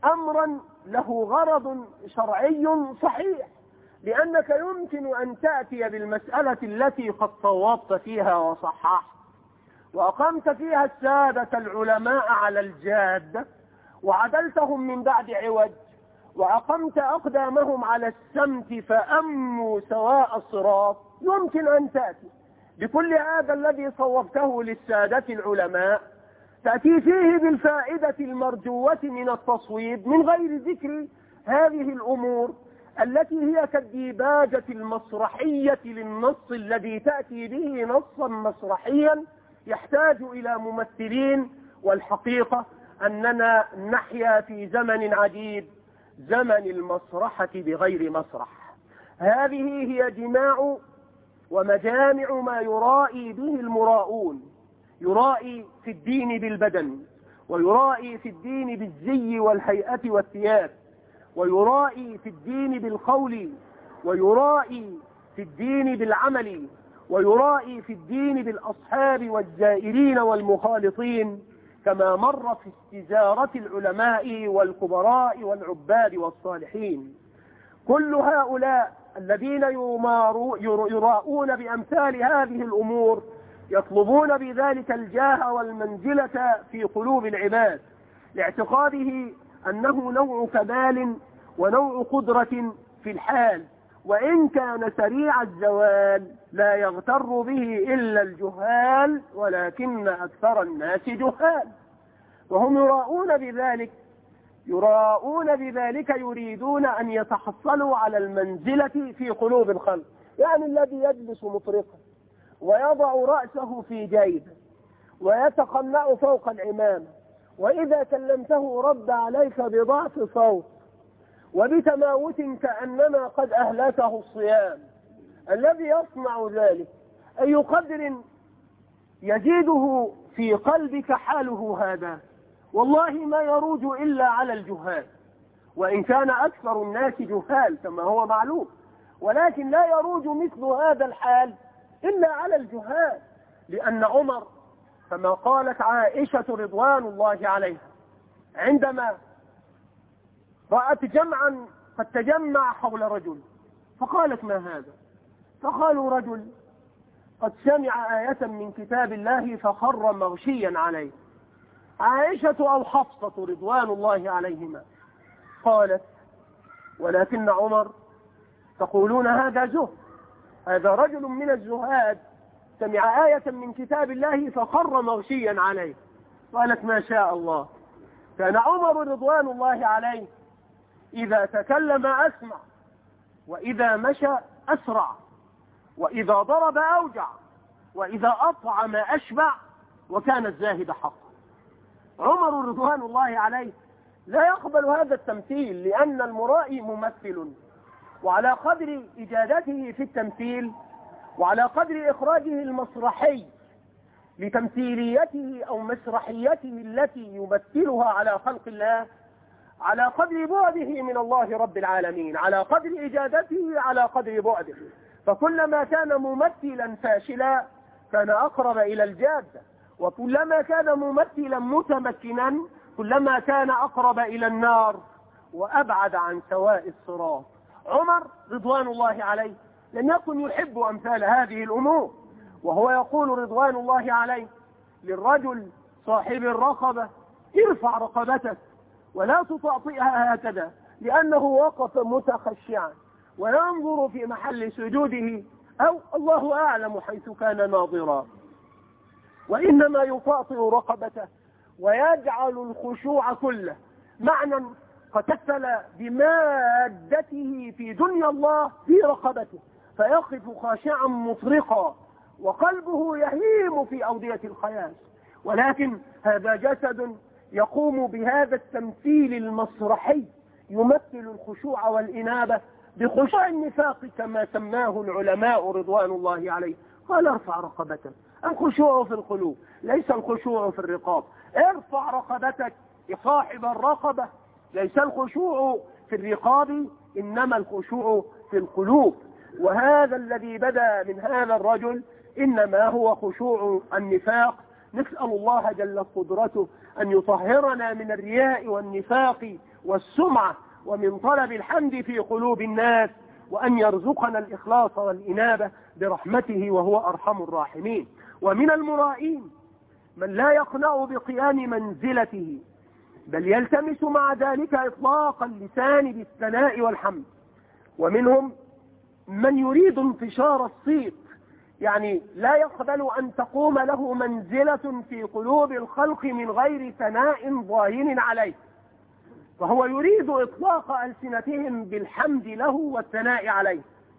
أمرا له غرض شرعي صحيح، لأنك يمكن أن تأتي بالمسألة التي قد صوبت فيها وصححت وأقمت فيها السادة العلماء على الجادة وعدلتهم من بعد عوج وأقمت أقدامهم على السمت فأموا سواء الصراط. يمكن أن تأتي بكل هذا الذي صوبته للسادة العلماء، تأتي فيه بالفائدة المرجوة من التصويب من غير ذكر هذه الأمور التي هي كالديباجة المسرحية للنص الذي تأتي به نصا مسرحيا يحتاج إلى ممثلين. والحقيقة أننا نحيا في زمن عجيب، زمن المسرحة بغير مسرح. هذه هي جماع ومجامع ما يرائي به المراؤون، يرائي في الدين بالبدن، ويرائي في الدين بالزي والهيئة والثياب، ويرائي في الدين بالقول، ويرائي في الدين بالعمل، ويرائي في الدين بالأصحاب والزائرين والمخالطين، كما مر في استزارة العلماء والكبراء والعباد والصالحين. كل هؤلاء الذين يراؤون بأمثال هذه الأمور يطلبون بذلك الجاه والمنزلة في قلوب العباد، لاعتقاده أنه نوع كمال ونوع قدرة في الحال، وإن كان سريع الزوال لا يغتر به إلا الجهال، ولكن أكثر الناس جهال. وهم يراؤون بذلك يراؤون بذلك يريدون أن يتحصلوا على المنزلة في قلوب الخلق. يعني الذي يجلس مطرقا ويضع رأسه في جيبه ويتقنع فوق العمامة، وإذا كلمته رد عليك بضعف صوت وبتماوت كأنما قد أهلكه الصيام، الذي يصنع ذلك أي قدر يزيده في قلبك حاله هذا؟ والله ما يروج إلا على الجهال، وإن كان أكثر الناس جهال كما هو معلوم، ولكن لا يروج مثل هذا الحال إلا على الجهال. لأن عمر كما قالت عائشة رضوان الله عليها عندما رأت جمعا قد تجمع حول رجل فقالت: ما هذا؟ فقالوا: رجل قد سمع آية من كتاب الله فخر مغشيا عليه. عائشة أو حفصة رضوان الله عليهما قالت: ولكن عمر تقولون هذا زهد، هذا رجل من الزهاد سمع آية من كتاب الله فخر مغشيا عليه. قالت: ما شاء الله. كان عمر رضوان الله عليه إذا تكلم أسمع، وإذا مشى أسرع، وإذا ضرب أوجع، وإذا أطعم أشبع، وكان الزاهد حقا. عمر رضوان الله عليه لا يقبل هذا التمثيل، لأن المرائي ممثل، وعلى قدر إجادته في التمثيل وعلى قدر إخراجه المسرحي لتمثيليته أو مسرحيته التي يمثلها على خلق الله، على قدر بعده من الله رب العالمين، على قدر إجادته على قدر بعده. فكلما كان ممثلا فاشلا كان أقرب إلى الجادة، وكلما كان ممثلا متمكنا كلما كان أقرب إلى النار وأبعد عن سواء الصراط. عمر رضوان الله عليه لم يكن يحب أمثال هذه الأمور، وهو يقول رضوان الله عليه للرجل صاحب الرقبة: ارفع رقبتك ولا تطأطئها هكذا، لأنه وقف متخشعا وينظر في محل سجوده، أو الله أعلم حيث كان ناظرا، وإنما يطأطئ رقبته ويجعل الخشوع كله معنى قتفل بمادته في دنيا الله في رقبته، فيقف خاشعا مطرقا وقلبه يهيم في أودية الخيال. ولكن هذا جسد يقوم بهذا التمثيل المسرحي، يمثل الخشوع والإنابة بخشوع النفاق كما سماه العلماء رضوان الله عليه. قال: ارفع رقبتك. الخشوع في القلوب، ليس الخشوع في الرقاب. ارفع رقبتك يا صاحب الرقبة، ليس الخشوع في الرقاب إنما الخشوع في القلوب. وهذا الذي بدا من هذا الرجل إنما هو خشوع النفاق. نسأل الله جل قدرته أن يطهرنا من الرياء والنفاق والسمعة ومن طلب الحمد في قلوب الناس، وأن يرزقنا الإخلاص والإنابة برحمته وهو أرحم الراحمين. ومن المرائين من لا يقنع بقيام منزلته، بل يلتمس مع ذلك إطلاق اللسان بالثناء والحمد. ومنهم من يريد انتشار الصيت، يعني لا يقبل أن تقوم له منزلة في قلوب الخلق من غير ثناء ظاهر عليه، فهو يريد إطلاق ألسنتهم بالحمد له والثناء عليه.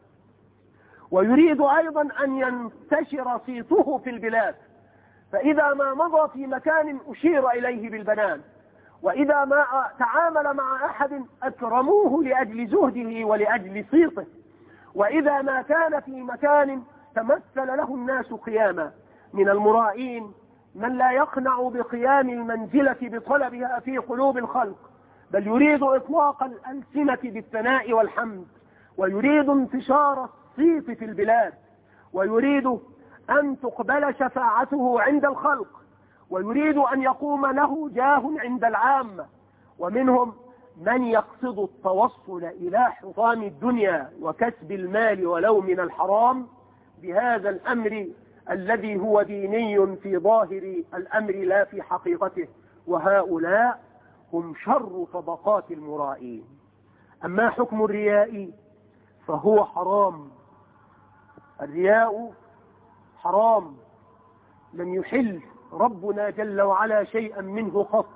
ويريد أيضا أن ينتشر صيته في البلاد، فإذا ما مضى في مكان أشير إليه بالبنان، وإذا ما تعامل مع أحد أكرموه لأجل زهده ولأجل صيته، وإذا ما كان في مكان تمثل له الناس قياما. من المرائين من لا يقنع بقيام المنزلة بطلبها في قلوب الخلق، بل يريد إطلاق الألسنة بالثناء والحمد، ويريد انتشار الصيت في البلاد، ويريد أن تقبل شفاعته عند الخلق، ويريد أن يقوم له جاه عند العامة. ومنهم من يقصد التوصل إلى حطام الدنيا وكسب المال ولو من الحرام بهذا الأمر الذي هو ديني في ظاهر الأمر لا في حقيقته، وهؤلاء هم شر طبقات المرائين. أما حكم الرياء فهو حرام. الرياء حرام، لم يحل ربنا جل وعلا شيئا منه قط،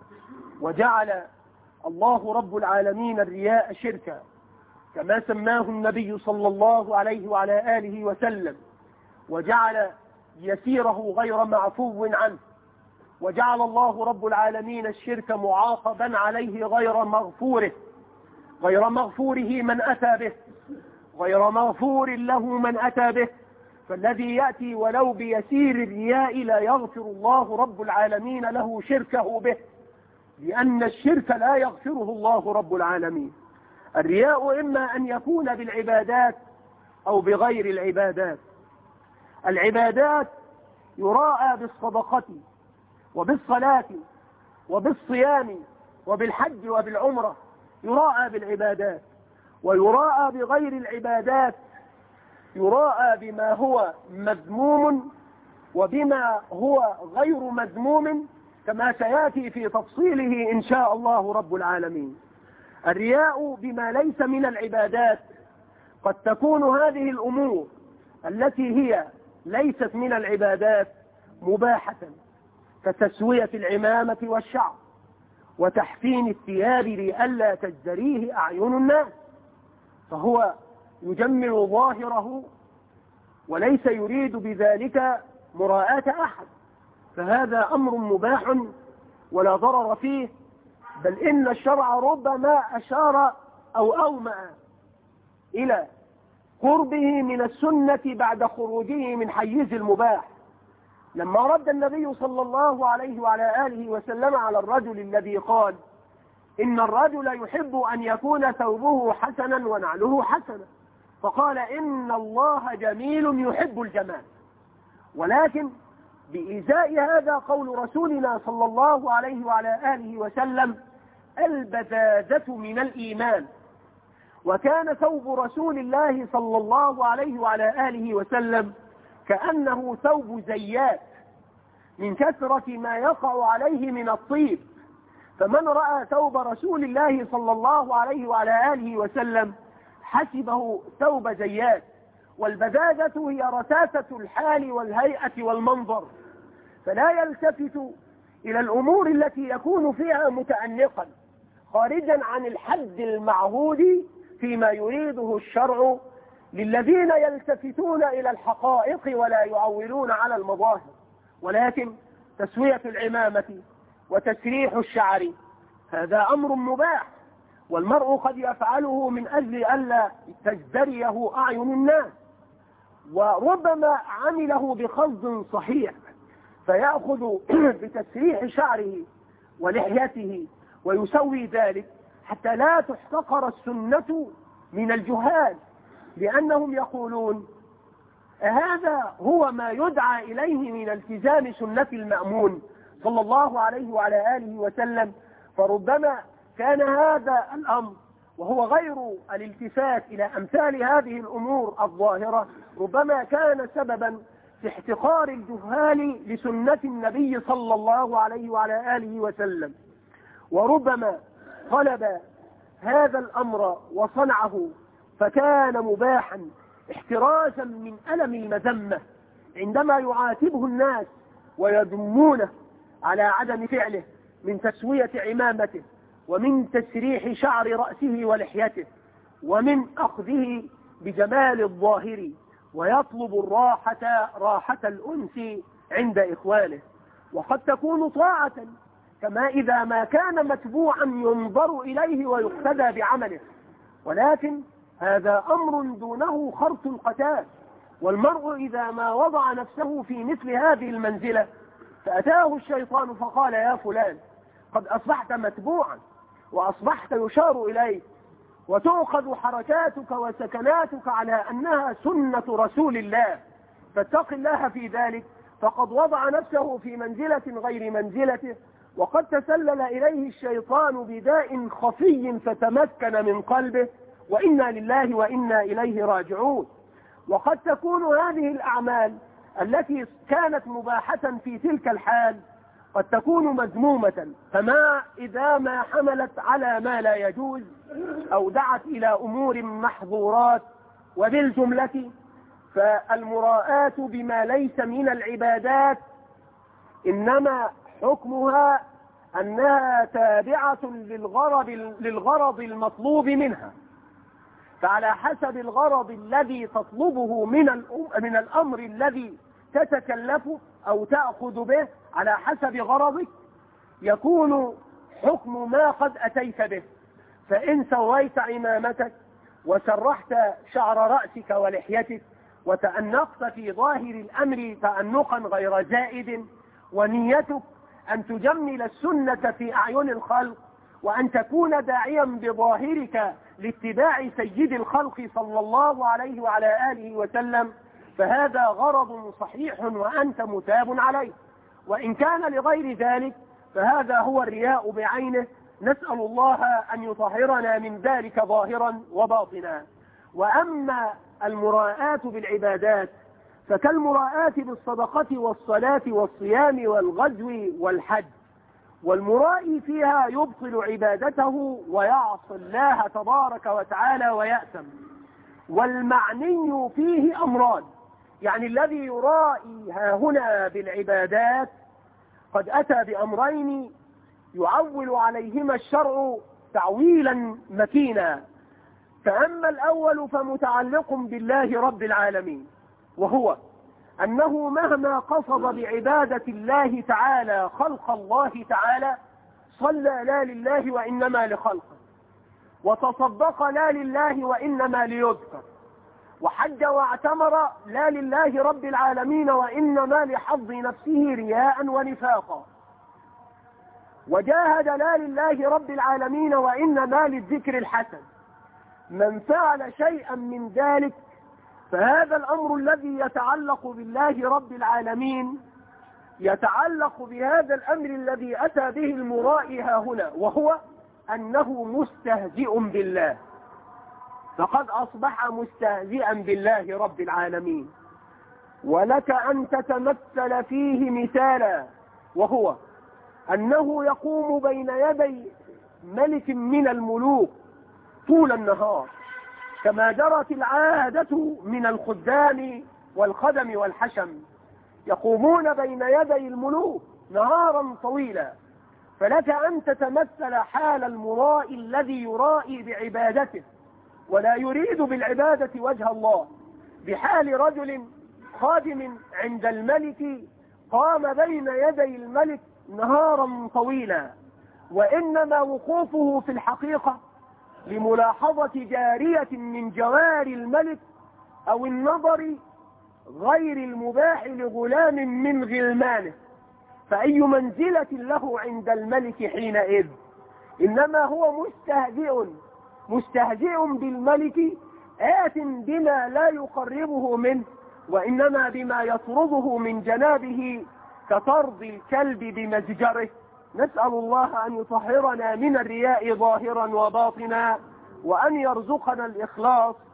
وجعل الله رب العالمين الرياء شركا كما سماه النبي صلى الله عليه وعلى آله وسلم، وجعل يسيره غير معفو عنه، وجعل الله رب العالمين الشرك معاقبا عليه غير مغفوره، غير مغفوره من أتى به، غير مغفور له من أتى به. فالذي يأتي ولو بيسير الرياء لا يغفر الله رب العالمين له شركه به، لأن الشرك لا يغفره الله رب العالمين. الرياء إما أن يكون بالعبادات أو بغير العبادات. العبادات يراءى بالصدقة وبالصلاة وبالصيام وبالحج وبالعمرة، يراءى بالعبادات. ويراءى بغير العبادات، يراءى بما هو مذموم وبما هو غير مذموم، كما سيأتي في تفصيله إن شاء الله رب العالمين. الرياء بما ليس من العبادات، قد تكون هذه الأمور التي هي ليست من العبادات مباحة، كتسوية العمامة والشعر وتحسين الثياب لئلا تزدريه أعين الناس، فهو يجمل ظاهره وليس يريد بذلك مراءة أحد، فهذا أمر مباح ولا ضرر فيه، بل إن الشرع ربما أشار أو أومأ إلى قربه من السنة بعد خروجه من حيز المباح، لما رد النبي صلى الله عليه وعلى آله وسلم على الرجل الذي قال إن الرجل يحب أن يكون ثوبه حسنا ونعله حسنا، فقال إن الله جميل يحب الجمال. ولكن بإزاء هذا قول رسولنا صلى الله عليه وعلى آله وسلم البذاذة من الإيمان، وكان ثوب رسول الله صلى الله عليه وعلى آله وسلم كأنه ثوب زيات من كثرة ما يقع عليه من الطيب، فمن رأى ثوب رسول الله صلى الله عليه وعلى آله وسلم حسبه ثوب زيات. والبذاذة هي رساسة الحال والهيئة والمنظر، فلا يلتفت إلى الأمور التي يكون فيها متأنقا خارجا عن الحد المعهود فيما يريده الشرع للذين يلتفتون إلى الحقائق ولا يعولون على المظاهر. ولكن تسوية العمامة وتسريح الشعر هذا أمر مباح، والمرء قد يفعله من أجل ألا تزدريه أعين الناس، وربما عمله بقصد صحيح فيأخذ بتسريح شعره ولحيته ويسوي ذلك حتى لا تحتقر السنة من الجهال، لأنهم يقولون هذا هو ما يدعى إليه من التزام سنة المأمون صلى الله عليه وعلى آله وسلم، فربما كان هذا الأمر وهو غير الالتفات إلى أمثال هذه الأمور الظاهرة ربما كان سببا في احتقار الجهال لسنة النبي صلى الله عليه وعلى آله وسلم، وربما طلب هذا الأمر وصنعه فكان مباحا احترازا من ألم المذمة عندما يعاتبه الناس ويذمونه على عدم فعله من تسوية عمامته ومن تسريح شعر رأسه ولحيته ومن أخذه بجمال الظاهر، ويطلب الراحة راحة الأنس عند إخوانه. وقد تكون طاعة كما إذا ما كان متبوعا ينظر إليه ويقتدى بعمله، ولكن هذا أمر دونه خرط القتال. والمرء إذا ما وضع نفسه في مثل هذه المنزلة فأتاه الشيطان فقال يا فلان قد أصبحت متبوعا وأصبحت يشار إليك وتؤخذ حركاتك وسكناتك على أنها سنة رسول الله، فاتق الله في ذلك، فقد وضع نفسه في منزلة غير منزلته، وقد تسلل إليه الشيطان بداء خفي فتمكن من قلبه، وإنا لله وإنا إليه راجعون. وقد تكون هذه الأعمال التي كانت مباحة في تلك الحال قد تكون مذمومة، فما إذا ما حملت على ما لا يجوز أو دعت إلى أمور محظورات. وبالجملة فالمراءة بما ليس من العبادات إنما حكمها أنها تابعة للغرض, للغرض المطلوب منها، فعلى حسب الغرض الذي تطلبه من, من الأمر الذي تتكلف أو تأخذ به على حسب غرضك يكون حكم ما قد أتيت به. فإن سويت عمامتك وسرحت شعر رأسك ولحيتك وتأنقت في ظاهر الأمر تأنقا غير زائد، ونيتك أن تجمل السنة في أعين الخلق وأن تكون داعيا بظاهرك لاتباع سيد الخلق صلى الله عليه وعلى آله وسلم، فهذا غرض صحيح وأنت متاب عليه. وإن كان لغير ذلك فهذا هو الرياء بعينه، نسأل الله أن يطهرنا من ذلك ظاهرا وباطنا. وأما المراءة بالعبادات فكالمراءة بالصدقة والصلاة والصيام والغزو والحج، والمرائي فيها يبطل عبادته ويعصي الله تبارك وتعالى ويأثم. والمعني فيه أمران، يعني الذي يرائي ها هنا بالعبادات قد أتى بأمرين يعول عليهما الشرع تعويلا متينا. فأما الأول فمتعلق بالله رب العالمين، وهو أنه مهما قصد بعبادة الله تعالى خلق الله تعالى صلى لا لله وإنما لخلقه، وتصدق لا لله وإنما ليذكر، وحج واعتمر لا لله رب العالمين وإنما لحظ نفسه رياء ونفاقا، وجاهد لا لله رب العالمين وإنما للذكر الحسن. من فعل شيئا من ذلك فهذا الأمر الذي يتعلق بالله رب العالمين يتعلق بهذا الأمر الذي أتى به المرائي ها هنا، وهو أنه مستهزئ بالله، فقد أصبح مستهزئا بالله رب العالمين. ولك أن تتمثل فيه مثالا، وهو أنه يقوم بين يدي ملك من الملوك طول النهار كما جرت العادة من الخدام والخدم والحشم، يقومون بين يدي الملوك نهارا طويلا. فلك أن تتمثل حال المرائي الذي يرائي بعبادته ولا يريد بالعبادة وجه الله بحال رجل خادم عند الملك قام بين يدي الملك نهارا طويلا، وإنما وقوفه في الحقيقة لملاحظة جارية من جواري الملك أو النظر غير المباح لغلام من غلمانه، فأي منزلة له عند الملك حينئذ؟ إنما هو مستهزئ مستهزئ بالملك آت بما لا يقربه منه، وإنما بما يطرده من جنابه كطرد الكلب بمزجره. نسأل الله أن يطهرنا من الرياء ظاهرا وباطنا، وأن يرزقنا الإخلاص